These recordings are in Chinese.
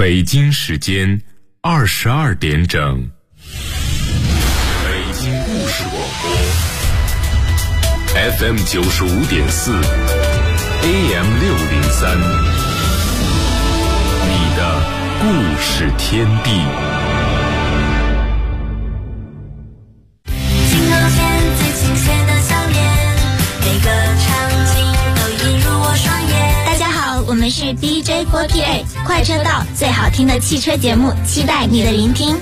北京时间22点整。北京故事广播 FM 95.4 AM 603，你的故事天地。 我们是 DJ48 快车道，最好听的汽车节目，期待你的聆听。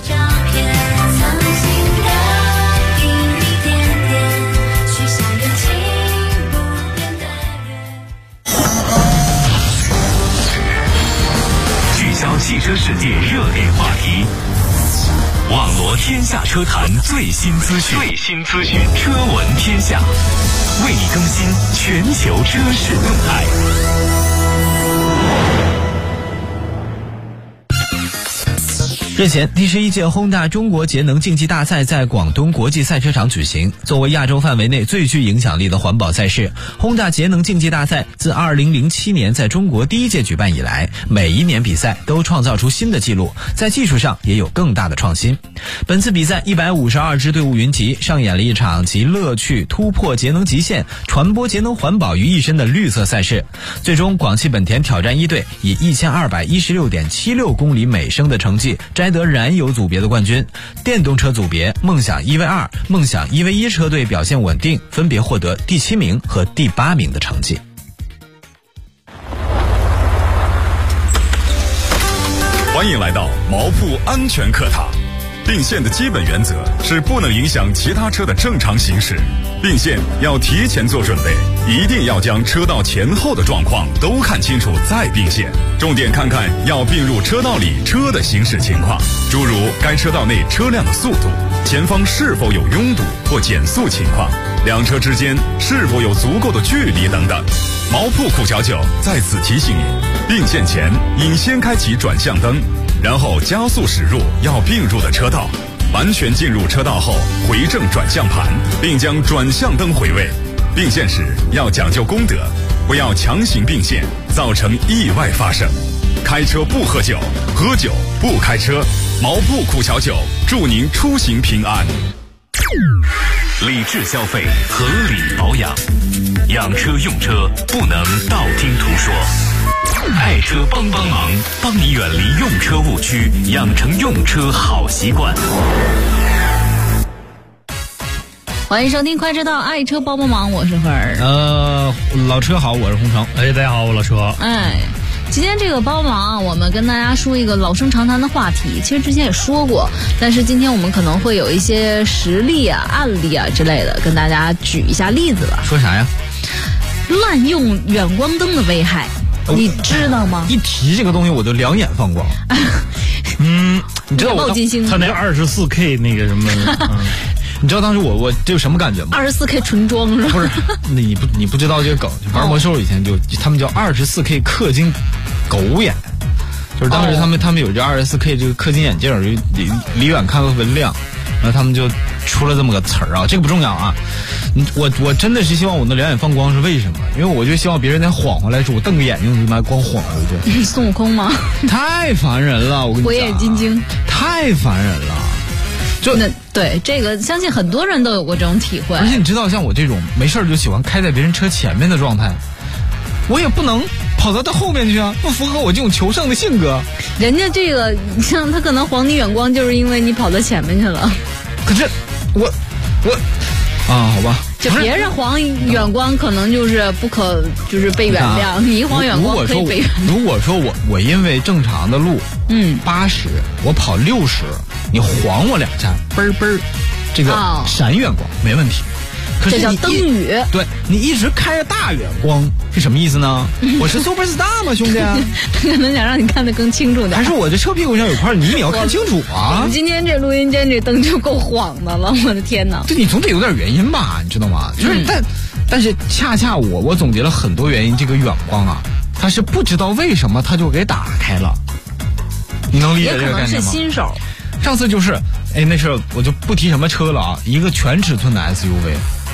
聚焦汽车世界热点话题，网罗天下车坛最新资讯，车闻天下，为你更新全球车市动态。 日前，第11届轰大中国节能竞技大赛在广东国际赛车场举行。作为亚洲范围内最具影响力的环保赛事，轰大节能竞技大赛自2007年在中国第一届举办以来，每一年比赛都创造出新的纪录，在技术上也有更大的创新。本次比赛152支队伍云集，上演了一场集乐趣、突破节能极限、传播节能环保于一身的绿色赛事。最终，广汽本田挑战一队以1216.76公里每升的成绩摘得燃油组别的冠军，电动车组别梦想 1V2、梦想 1V1 车队表现稳定，分别获得第7名和第8名的成绩。 欢迎来到毛铺安全课堂。并线的基本原则是不能影响其他车的正常行驶，并线要提前做准备，一定要将车道前后的状况都看清楚再并线。重点看看要并入车道里车的行驶情况，诸如该车道内车辆的速度，前方是否有拥堵或减速情况，两车之间是否有足够的距离等等。毛铺999在此提醒你，并线前应先开启转向灯，然后加速驶入要并入的车道，完全进入车道后回正转向盘，并将转向灯回位。并线时要讲究公德，不要强行并线，造成意外发生。开车不喝酒，喝酒不开车。毛铺999祝您出行平安。 理智消费，合理保养，养车用车不能道听途说。爱车帮忙，帮你远离用车误区，养成用车好习惯。 欢迎收听快车道爱车帮忙，我是何儿。 老车好，我是洪城。 大家好，我老车。 今天这个帮忙我们跟大家说一个老生常谈的话题，其实之前也说过，但是今天我们可能会有一些实例啊、案例啊之类的，跟大家举一下例子吧。 说啥呀？ 滥用远光灯的危害，你知道吗？ 一提这个东西我就两眼放光。你知道我他那个24K 那个什么你知道当时我这有什么感觉吗 ？24K 纯装是吧？ 不是，你不知道这个梗，玩魔兽以前他们叫24K 氪金狗眼，就是当时他们有这24K 这个氪金眼镜，离远看都特别亮，然后他们就出了这么个词儿啊，这个不重要啊。我真的是希望我能两眼放光，是为什么？因为我就希望别人在晃回来时，我瞪个眼睛就拿光晃回去。 孙悟空吗？ 太烦人了，我跟你讲， 火眼金睛， 太烦人了。 对这个，相信很多人都有过这种体会。 而且你知道，像我这种没事就喜欢开在别人车前面的状态，我也不能跑到他后面去啊，不符合我这种求胜的性格。 人家这个像他可能晃你远光，就是因为你跑到前面去了。 可是我好吧， 就别人晃远光可能就是就是被原谅，你一晃远光可以被原谅。 如果说我因为正常的路80，我跑60，你晃我2下，嘣嘣，这个闪远光没问题。可是这叫灯语。 对，你一直开着大远光是什么意思呢？我是 super star 吗，兄弟？ 他可能想让你看得更清楚点。 还是我这车屁股上有块泥，你要看清楚啊！ 我们今天这录音间这灯就够晃的了，我的天哪！ 这你总得有点原因吧，你知道吗？就是但是恰我总结了很多原因，这个远光啊，它是不知道为什么它就给打开了。你能理解这个概念吗？ 也可能是新手。 上次就是，那事我就不提什么车了啊，一个全尺寸的 SUV。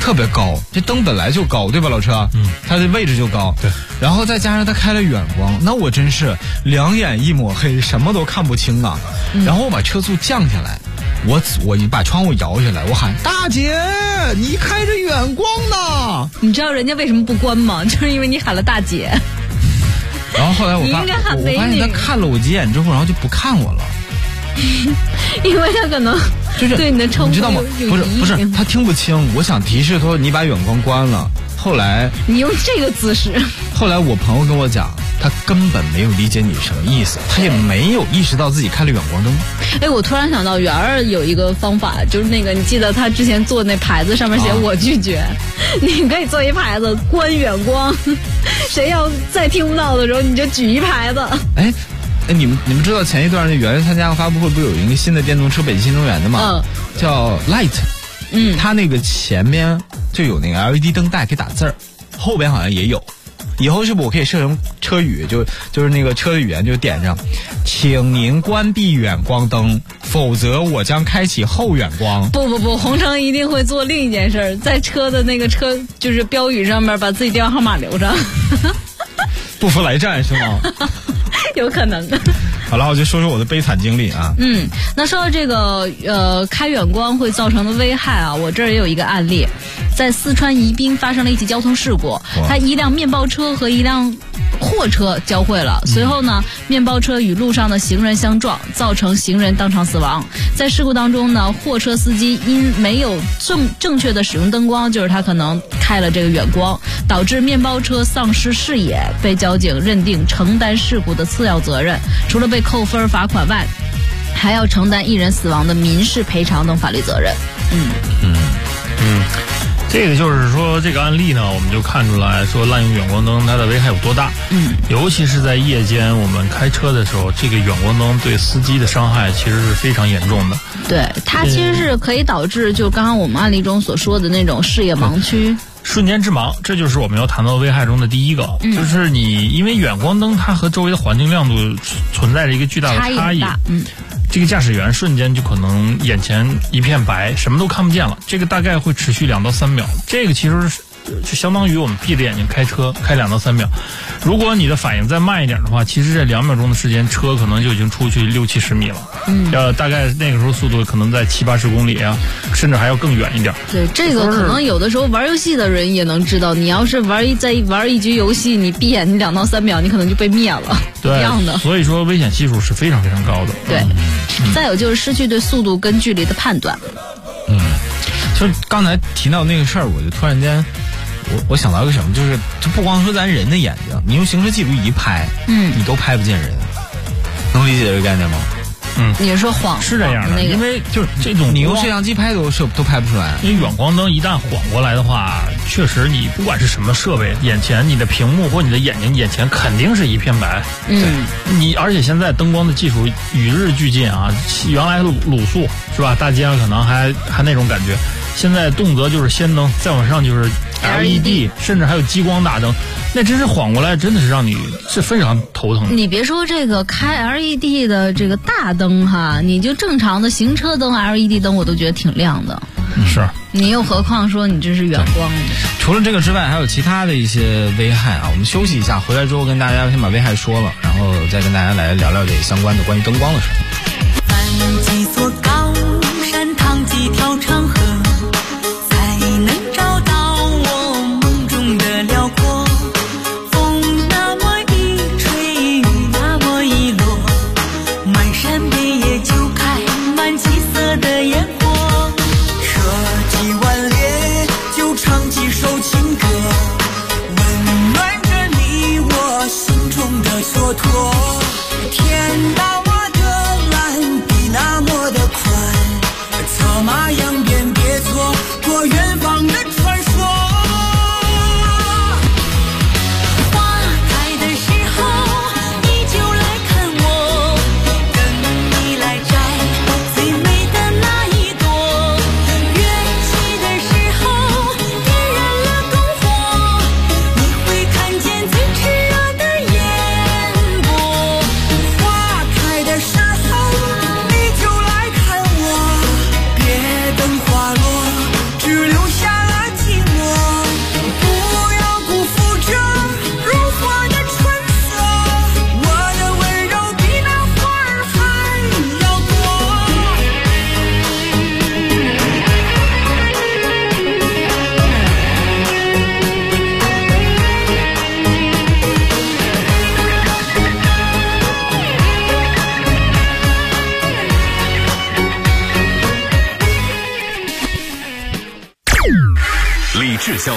特别高，这灯本来就高，对吧，老车？它的位置就高。 对。 然后再加上它开了远光，那我真是两眼一抹黑，什么都看不清啊。然后我把车速降下来，我把窗户摇下来，我喊大姐，你开着远光呢。 你知道人家为什么不关吗？就是因为你喊了大姐。 然后后来我发现他看了我几眼之后，然后就不看我了。 因为他可能就是对你的称呼你知道吗？不是，他听不清。我想提示他你把远光关了。后来你用这个姿势。 后来我朋友跟我讲，他根本没有理解你什么意思，他也没有意识到自己开了远光灯。 哎，我突然想到，圆儿有一个方法，就是那个你记得他之前做那牌子上面写我拒绝，你可以做一牌子关远光，谁要再听不到的时候你就举一牌子。 哎，你们知道前一段那圆圆参加个发布会，不是有一个新的电动车北京新能源的吗？叫 Light。它那个前面就有那个 LED 灯带可以打字儿，后边好像也有。以后是不是我可以设成车语，就是那个车的语言就点上，请您关闭远光灯，否则我将开启后远光。 不，红城一定会做另一件事，在车的那个车就是标语上面把自己电话号码留上。 不服来战是吗？ 有可能的。 好了，我就说说我的悲惨经历啊。 那说到这个开远光会造成的危害啊，我这儿也有一个案例，在四川宜宾发生了一起交通事故，它一辆面包车和一辆货车交汇了，随后呢，面包车与路上的行人相撞，造成行人当场死亡。在事故当中呢，货车司机因没有正确的使用灯光，就是他可能开了这个远光，导致面包车丧失视野，被交警认定承担事故的次要责任，除了被扣分罚款外，还要承担一人死亡的民事赔偿等法律责任。 这个就是说，这个案例呢，我们就看出来说滥用远光灯它的危害有多大。尤其是在夜间我们开车的时候，这个远光灯对司机的伤害其实是非常严重的。 对，它其实是可以导致就刚刚我们案例中所说的那种视野盲区。 瞬间致盲，这就是我们要谈到危害中的第一个，就是你因为远光灯它和周围的环境亮度存在着一个巨大的差异。这个驾驶员瞬间就可能眼前一片白，什么都看不见了，这个大概会持续2到3秒，这个其实就相当于我们闭着眼睛开车开2到3秒。如果你的反应再慢一点的话，其实这2秒钟的时间，车可能就已经出去60-70米了。大概那个时候速度可能在70-80公里啊，甚至还要更远一点。 对，这个可能有的时候玩游戏的人也能知道，你要是玩一局游戏，你闭眼睛2到3秒，你可能就被灭了。 对， 一样的。 所以说危险系数是非常非常高的。 对，再有就是失去对速度跟距离的判断。 就刚才提到那个事儿，我就突然间。我想到一个什么，就不光说咱人的眼睛，你用行车记录仪拍，你都拍不见人，能理解这个概念吗？ 你是说晃是这样的， 那个， 因为就是这种你用摄像机拍都拍不出来。 因为远光灯一旦晃过来的话，确实你不管是什么设备，眼前你的屏幕或你的眼睛眼前肯定是一片白。你而且现在灯光的技术与日俱进啊，原来卤素是吧？大街上可能还那种感觉，现在动辄就是氙灯，再往上就是 LED， 甚至还有激光大灯，那真是晃过来，真的是让你是非常头疼的。 你别说这个开 LED 的这个大灯哈，你就正常的行车灯 LED 灯我都觉得挺亮的。 是。 你又何况说你这是远光的。 除了这个之外，还有其他的一些危害啊。我们休息一下，回来之后跟大家先把危害说了，然后再跟大家来聊聊这相关的关于灯光的事。 翻几座高山，趟几条长河，才能找到我梦中的辽阔。风那么一吹，雨那么一落，满山遍野就开满七色的烟火。车技顽劣，就唱几首情歌，温暖着你我心中的蹉跎。天大那么的宽，策马扬鞭。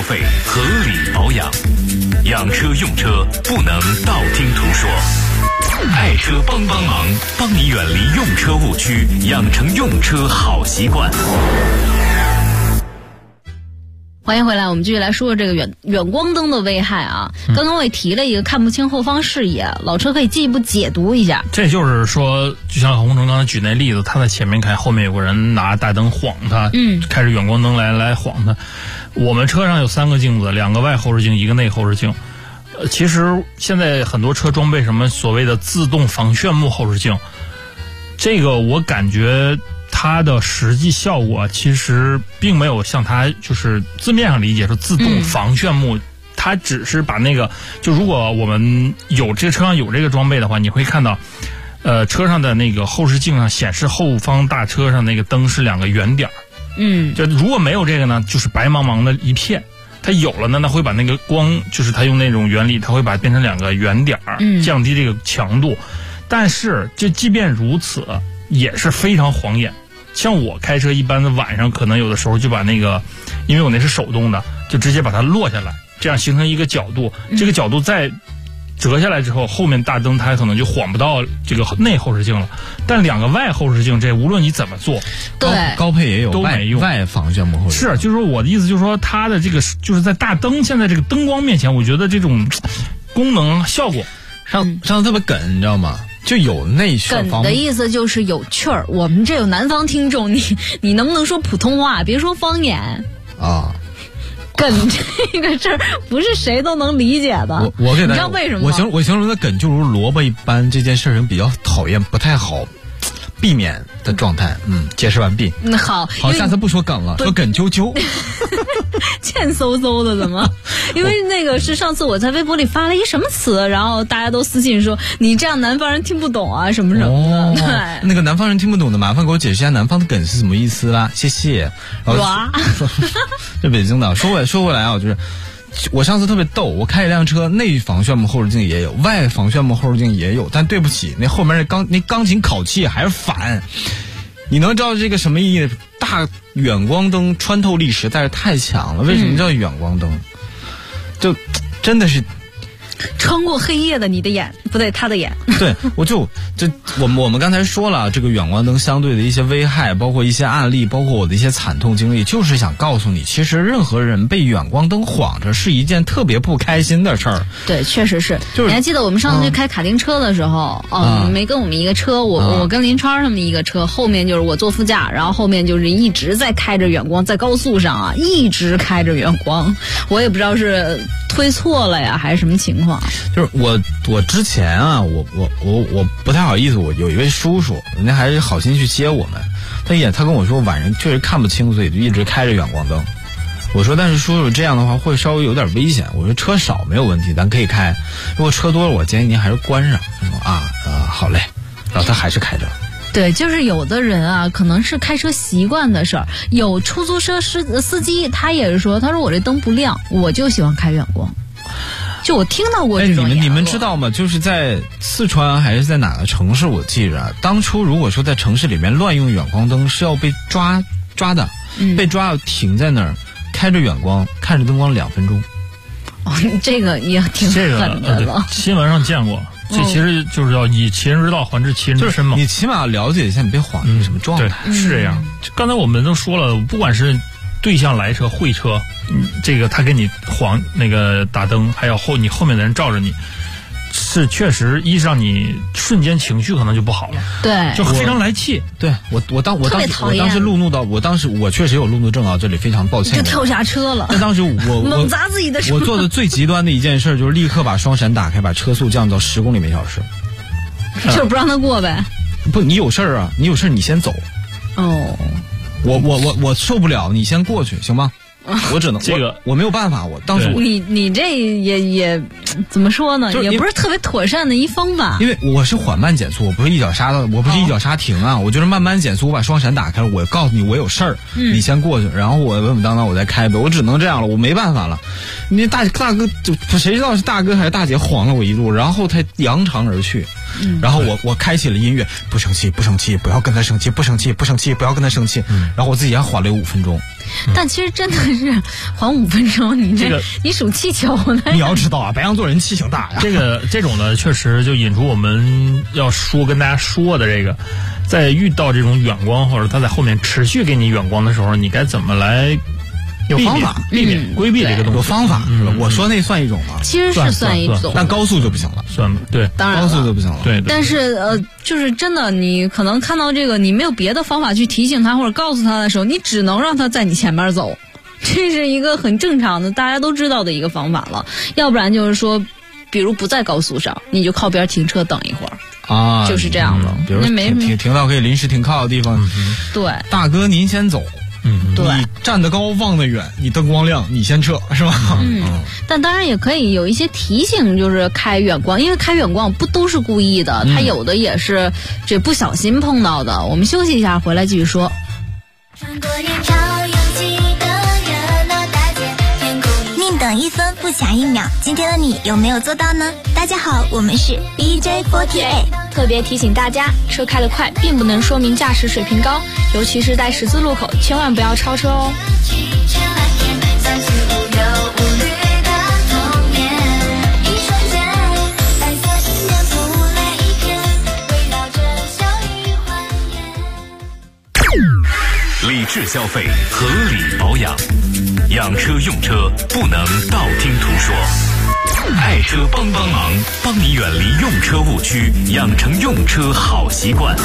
费，合理保养。养车用车不能道听途说，爱车帮忙，帮你远离用车误区，养成用车好习惯。 欢迎回来，我们继续来说这个远光灯的危害啊。刚刚我也提了一个看不清后方视野，老车可以进一步解读一下。 这就是说，就像洪城刚才举那例子，他在前面开，后面有个人拿大灯晃他，开着远光灯来晃他。我们车上有3个镜子，2个外后视镜，1个内后视镜。其实现在很多车装备什么所谓的自动防眩目后视镜，这个我感觉它的实际效果其实并没有像它就是字面上理解说自动防眩目，它只是把那个，就如果我们有这个车上有这个装备的话，你会看到车上的那个后视镜上显示后方大车上那个灯是2个圆点，就如果没有这个呢，就是白茫茫的一片。它有了呢，它会把那个光，就是它用那种原理，它会把它变成2个圆点，降低这个强度。但是这即便如此，也是非常晃眼。像我开车一般的晚上，可能有的时候就把那个，因为我那是手动的，就直接把它落下来，这样形成一个角度。这个角度再折下来之后，后面大灯它可能就晃不到这个内后视镜了。但2个外后视镜，这无论你怎么做， 高配也有都没用外防眩目后视镜。 是，就是说我的意思就是说，它的这个就是在大灯现在这个灯光面前，我觉得这种功能效果上次特别梗，你知道吗？就有内梗的意思就是有趣儿。我们这有南方听众，你能不能说普通话？别说方言啊。 梗这个事儿不是谁都能理解的。 我给大家， 你知道为什么吗？ 我形容的梗就如萝卜一般，这件事情比较讨厌，不太好避免的状态。解释完毕。 好， 下次不说梗了，说梗啾啾。 欠嗖嗖的怎么？因为那个是上次我在微博里发了一什么词，然后大家都私信说你这样南方人听不懂啊什么什么的。对， 那个南方人听不懂的，麻烦给我解释一下南方的梗是什么意思啦，谢谢。 哇， 这北京的说回来啊，就是我上次特别逗，我开一辆车，内防眩目后视镜也有，外防眩目后视镜也有，但对不起，那后面那钢琴烤漆还是反。你能知道这个什么意义？大远光灯穿透力实在是太强了。为什么叫远光灯？就真的是穿过黑夜的你的眼，不对，他的眼。 对，我们刚才说了，这个远光灯相对的一些危害，包括一些案例，包括我的一些惨痛经历，就是想告诉你，其实任何人被远光灯晃着是一件特别不开心的事儿。 对，确实是。你还记得我们上次去开卡丁车的时候，你没跟我们一个车，我跟林川他们一个车，后面就是我坐副驾，然后后面就是一直在开着远光，在高速上啊，一直开着远光，我也不知道是推错了呀还是什么情况。 就是我之前啊，我不太好意思，我有一位叔叔，人家还是好心去接我们，他跟我说晚上确实看不清，所以就一直开着远光灯。我说但是叔叔这样的话会稍微有点危险，我说车少没有问题，咱可以开，如果车多了我建议您还是关上。他说好嘞，然后他还是开着。 对，就是有的人啊，可能是开车习惯的事儿。有出租车司机，他也是说，他说我这灯不亮，我就喜欢开远光。就我听到过这种你们知道吗？就是在四川还是在哪个城市，我记着，当初如果说在城市里面乱用远光灯是要被抓的，被抓要停在那儿，开着远光看着灯光2分钟。 这个也挺狠的了。 新闻上见过。这其实就是要以其人之道还治其人之身嘛。 你起码了解一下你被晃成什么状态。 对，是这样。刚才我们都说了，不管是对向来车、会车，这个他给你晃那个打灯，还有你后面的人照着你，是确实一让你瞬间情绪可能就不好了。 对， 就非常来气。 对，我当时路怒到，我确实有路怒症啊，这里非常抱歉。 就跳下车了。 那当时我猛砸自己的车。 我做的最极端的一件事就是立刻把双闪打开，把车速降到10公里每小时。 就是不让他过呗。 不，你有事儿啊，你有事儿你先走。 哦。 我受不了，你先过去行吗？我只能这个我没有办法，我当时你这也怎么说呢？也不是特别妥善的一方法。 因为我是缓慢减速，我不是一脚刹停啊，我就是慢慢减速，我把双闪打开了，我告诉你我有事儿，你先过去，然后我稳稳当当我再开呗，我只能这样了，我没办法了。你大哥就谁知道是大哥还是大姐晃了我一路，然后他扬长而去。 然后我开启了音乐，不生气，不生气，不要跟他生气，不生气，不生气，不要跟他生气。然后我自己还缓了有5分钟。 但其实真的是缓5分钟，你数气球呢？ 你要知道啊，白羊座人气性大呀。 这种呢，确实就引出我们要跟大家说的这个，在遇到这种远光或者他在后面持续给你远光的时候，你该怎么来？ 有方法避免规避这个东西， 有方法是吧？我说那算一种吗？ 其实是算一种， 但高速就不行了， 算吧？对， 当然高速就不行了。 对， 但是就是真的，你可能看到这个，你没有别的方法去提醒他或者告诉他的时候，你只能让他在你前面走，这是一个很正常的，大家都知道的一个方法了。要不然就是说，比如不在高速上，你就靠边停车等一会儿啊，就是这样的。 比如停到可以临时停靠的地方， 对， 大哥您先走。 对， 你站得高望得远，你灯光亮，你先撤，是吧？ 但当然也可以有一些提醒，就是开远光，因为开远光不都是故意的，他有的也是这不小心碰到的。我们休息一下，回来继续说。 宁等1分不抢1秒，今天的你有没有做到呢？大家好，我们是 DJ48， 特别提醒大家，车开得快并不能说明驾驶水平高，尤其是在十字路口，千万不要超车哦。 理智消费，合理保养，养车用车不能道听途说。爱车帮忙，帮你远离用车误区，养成用车好习惯。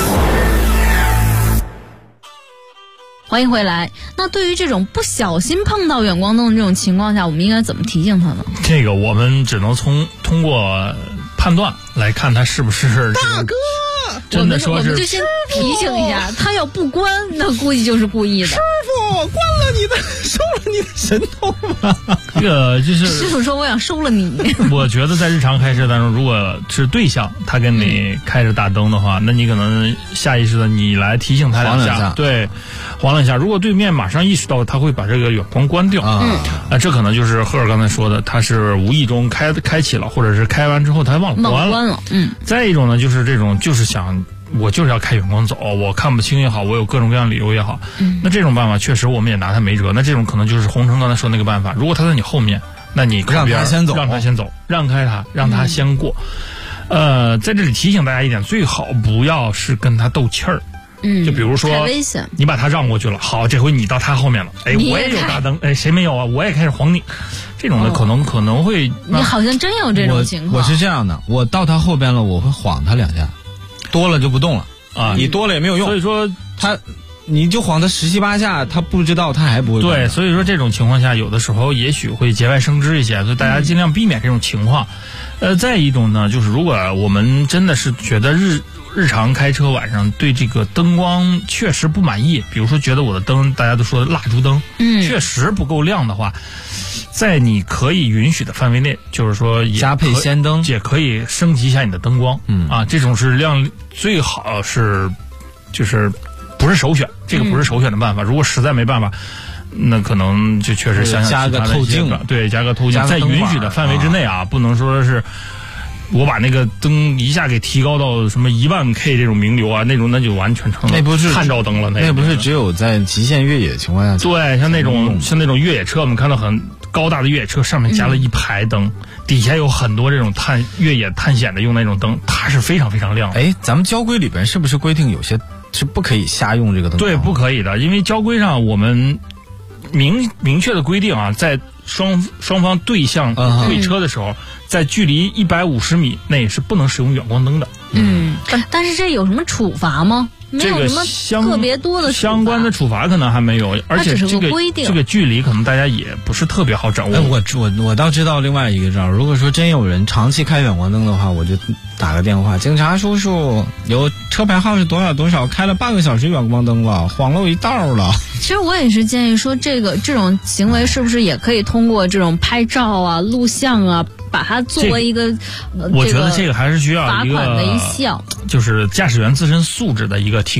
欢迎回来。那对于这种不小心碰到远光灯的这种情况下，我们应该怎么提醒他呢？ 这个我们只能通过判断来看他是不是大哥。 真的说是， 我们就先提醒一下，他要不关，那估计就是故意的。 师傅，关了你的，收了你的神通吧。 这个就是师傅说我想收了你。 我觉得在日常开车当中，如果是对象他跟你开着大灯的话，那你可能下意识的你来提醒他2下，对，晃了一下。如果对面马上意识到他会把这个远光关掉，这可能就是赫尔刚才说的，他是无意中开启了，或者是开完之后他忘了关了。再一种呢，就是这种就是想我就是要开远光走，我看不清也好，我有各种各样的理由也好，那这种办法确实我们也拿他没辙。那这种可能就是洪成刚才说那个办法，如果他在你后面，那你让他先走， 让开他，让他先过。在这里提醒大家一点，最好不要是跟他斗气儿。就比如说太危险， 你把他让过去了，好，这回你到他后面了，哎，我也有大灯，哎，谁没有啊？我也开始晃你，这种的可能会， 你好像真有这种情况。 我是这样的，我到他后边了，我会晃他2下，多了就不动了啊，你多了也没有用。 所以说你就晃他17、18下，他不知道，他还不会。 对，所以说这种情况下，有的时候也许会节外生枝一些，所以大家尽量避免这种情况。再一种呢，就是如果我们真的是觉得日常开车晚上对这个灯光确实不满意，比如说觉得我的灯大家都说蜡烛灯，确实不够亮的话，在你可以允许的范围内，就是说加配氙灯， 也可以升级一下你的灯光。这种是最好是就是不是首选，这个不是首选的办法。如果实在没办法，那可能就确实想加个透镜， 对，加个透镜，在允许的范围之内啊，不能说是我把那个灯一下给提高到什么10000K 这种名流啊，那种那就完全成了那不是探照灯了， 那不是只有在极限越野的情况下。 对，像那种越野车，我们看到很高大的越野车上面加了一排灯，底下有很多这种越野探险的用那种灯，它是非常非常亮的。 哎，咱们交规里边是不是规定有些是不可以瞎用这个灯？ 对，不可以的，因为交规上我们明确的规定啊，在双方对向对车的时候，在距离150米内是不能使用远光灯的。 但是这有什么处罚吗？没有什么特别多的相关的处罚可能还没有，而且这个距离可能大家也不是特别好掌握。 我倒知道另外一个招，如果说真有人长期开远光灯的话，我就打个电话，警察叔叔，有车牌号是多少多少，开了半个小时远光灯了，晃了我一道了。 其实我也是建议说，这种行为是不是也可以通过这种拍照啊、录像啊，把它作为一个， 我觉得这个还是需要罚款的一项， 就是驾驶员自身素质的一个提高。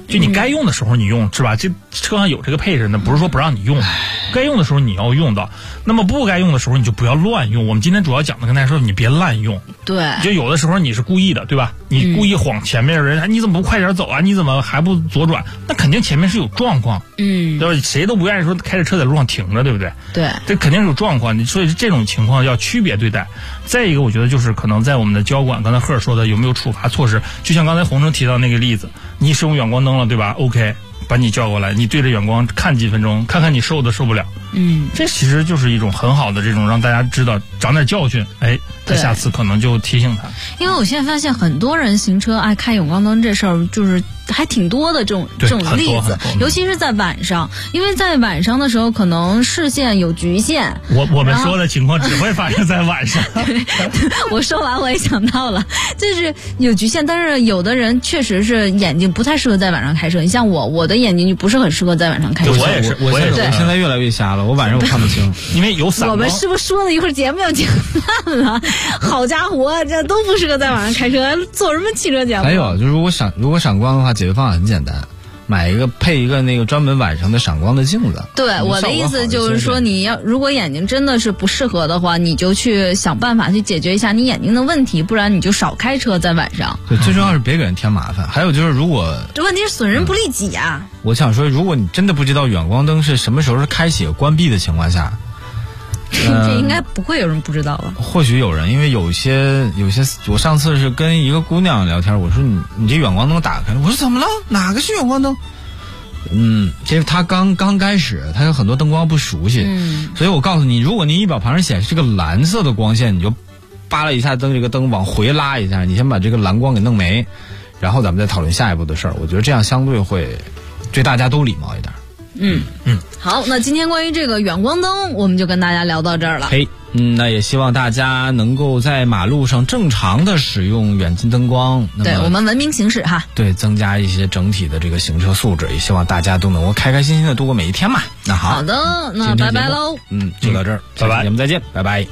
就你该用的时候你用，是吧？这车上有这个配置，那不是说不让你用，该用的时候你要用到，那么不该用的时候你就不要乱用。我们今天主要讲的跟大家说，你别滥用。 对， 就有的时候你是故意的，对吧？你故意晃前面的人，你怎么不快点走啊？你怎么还不左转？那肯定前面是有状况，对吧？谁都不愿意说开着车在路上停着，对不对？ 对， 这肯定是有状况。所以这种情况要区别对待。再一个，我觉得就是可能在我们的交管，刚才赫尔说的有没有处罚措施？就像刚才洪生提到那个例子，你使用远光灯了，对吧 ？OK， 把你叫过来，你对着远光看几分钟，看看你受不了。这其实就是一种很好的这种让大家知道长点教训。他下次可能就提醒他。 因为我现在发现很多人行车爱开远光灯这事儿，就是还挺多的这种例子，尤其是在晚上，因为在晚上的时候可能视线有局限。 我们说的情况只会发生在晚上。 我说完我也想到了，就是有局限，但是有的人确实是眼睛不太适合在晚上开车。你像我的眼睛就不是很适合在晚上开车。 我也是，我现在越来越瞎了，我晚上我看不清， 因为有散光。 我们是不是说了一会儿节目要停烂了？好家伙，这都不适合在晚上开车，做什么汽车节目？ 还有就是如果闪光的话，解决方案很简单，配一个那个专门晚上的闪光的镜子。 对，我的意思就是说，如果眼睛真的是不适合的话，你就去想办法去解决一下你眼睛的问题，不然你就少开车在晚上。 对，最重要是别给人添麻烦。还有就是，如果这问题是损人不利己啊。 我想说，如果你真的不知道远光灯是什么时候是开启关闭的情况下。 这应该不会有人不知道吧？ 或许有人，因为有些，我上次是跟一个姑娘聊天，我说你这远光灯打开了，我说怎么了？哪个是远光灯？其实他刚开始，他有很多灯光不熟悉，所以我告诉你，如果你仪表盘上显示这个蓝色的光线，你就扒拉一下这个灯往回拉一下，你先把这个蓝光给弄没，然后咱们再讨论下一步的事儿。我觉得这样相对会对大家都礼貌一点。 好，那今天关于这个远光灯，我们就跟大家聊到这儿了。 那也希望大家能够在马路上正常的使用远近灯光， 对我们文明行驶哈。 对，增加一些整体的这个行车素质，也希望大家都能够开开心心的度过每一天嘛。那好的，那拜拜喽。 就到这儿， 拜拜， 节目再见，拜拜。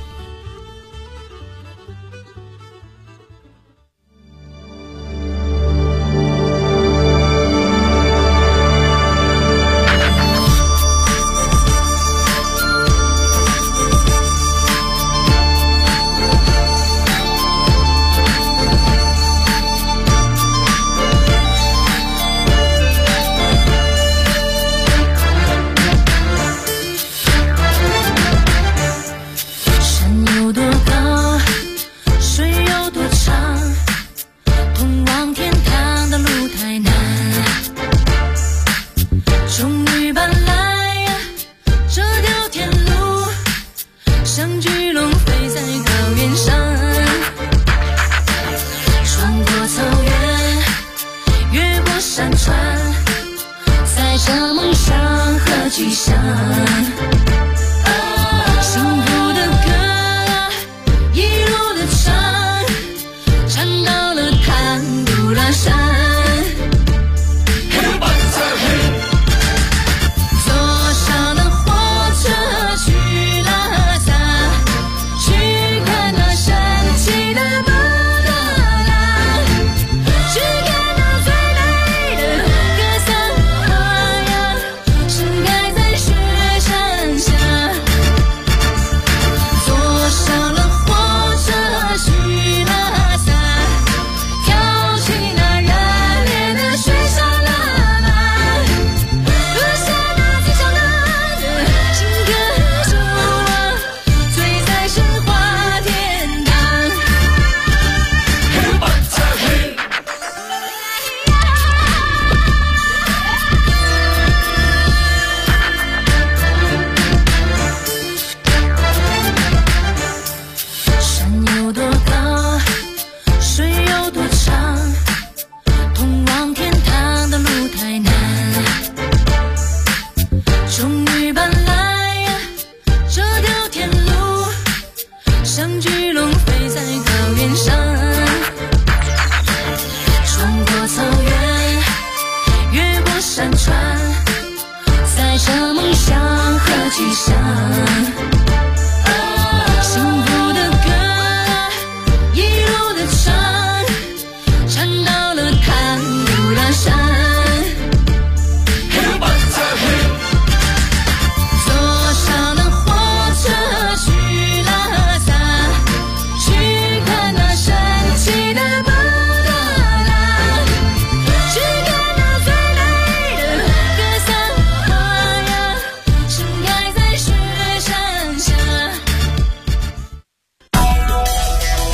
山，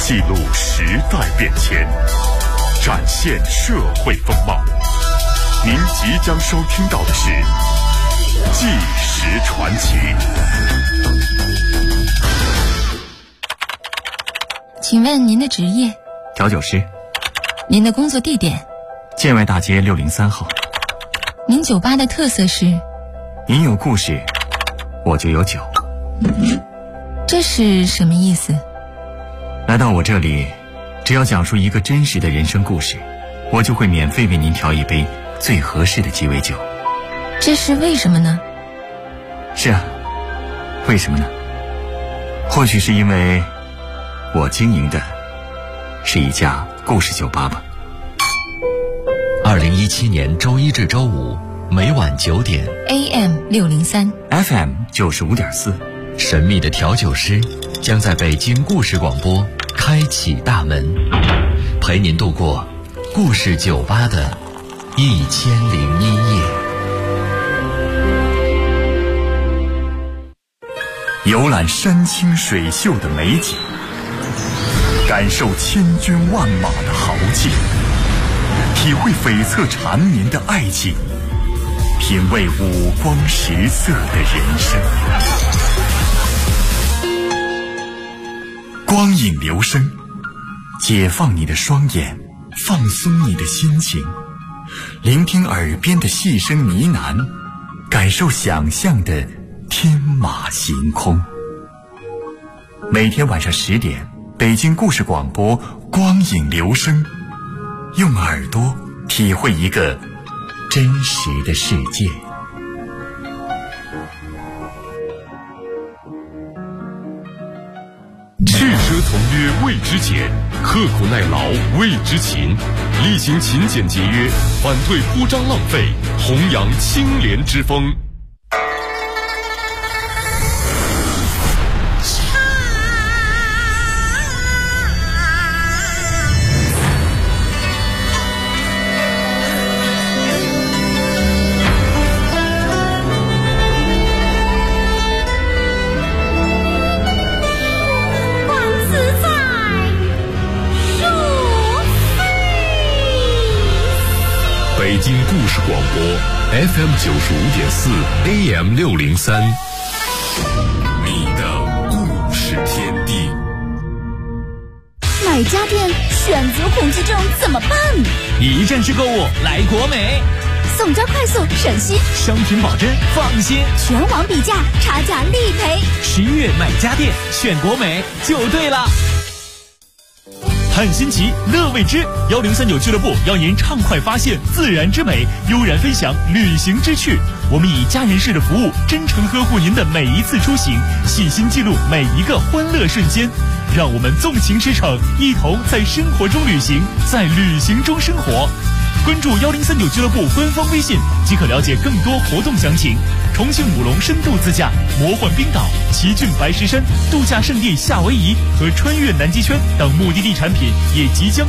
记录时代变迁，展现社会风貌。您即将收听到的是《纪实传奇》。 请问您的职业？ 调酒师。 您的工作地点？ 建外大街603号。 您酒吧的特色是？ 您有故事，我就有酒。 这是什么意思？ 来到我这里，只要讲述一个真实的人生故事，我就会免费为您调一杯最合适的鸡尾酒。 这是为什么呢？ 是啊，为什么呢？或许是因为我经营的是一家故事酒吧吧。 2017年周一至周五每晚9点 AM603 FM 95.4， 神秘的调酒师将在北京故事广播开启大门，陪您度过故事酒吧的1001夜。 游览山清水秀的美景，感受千军万马的豪气，体会悱恻缠绵的爱情，品味五光十色的人生。光影流声，解放你的双眼，放松你的心情，聆听耳边的细声呢喃，感受想象的天马行空。每天晚上10点，北京故事广播光影流声，用耳朵体会一个真实的世界。 赤蛇从约未知简，刻苦耐劳未知勤，力行勤俭节约，反对铺张浪费，弘扬清廉之风。北京故事广播 FM 95.4 AM 603，你的故事天地。 买家电选择恐惧症怎么办？ 一站式购物来国美， 送交快速省心， 商品保真放心， 全网比价，差价立赔。 11月买家电选国美就对了。 看新奇，乐未知，1039俱乐部邀您畅快发现自然之美，悠然分享旅行之趣。我们以家人式的服务，真诚呵护您的每一次出行，细心记录每一个欢乐瞬间。让我们纵情驰骋，一同在生活中旅行，在旅行中生活。关注1039俱乐部官方微信即可了解更多活动详情。重庆武隆深度自驾、魔幻冰岛、奇骏白石山、度假胜地夏威夷和穿越南极圈等目的地产品也即将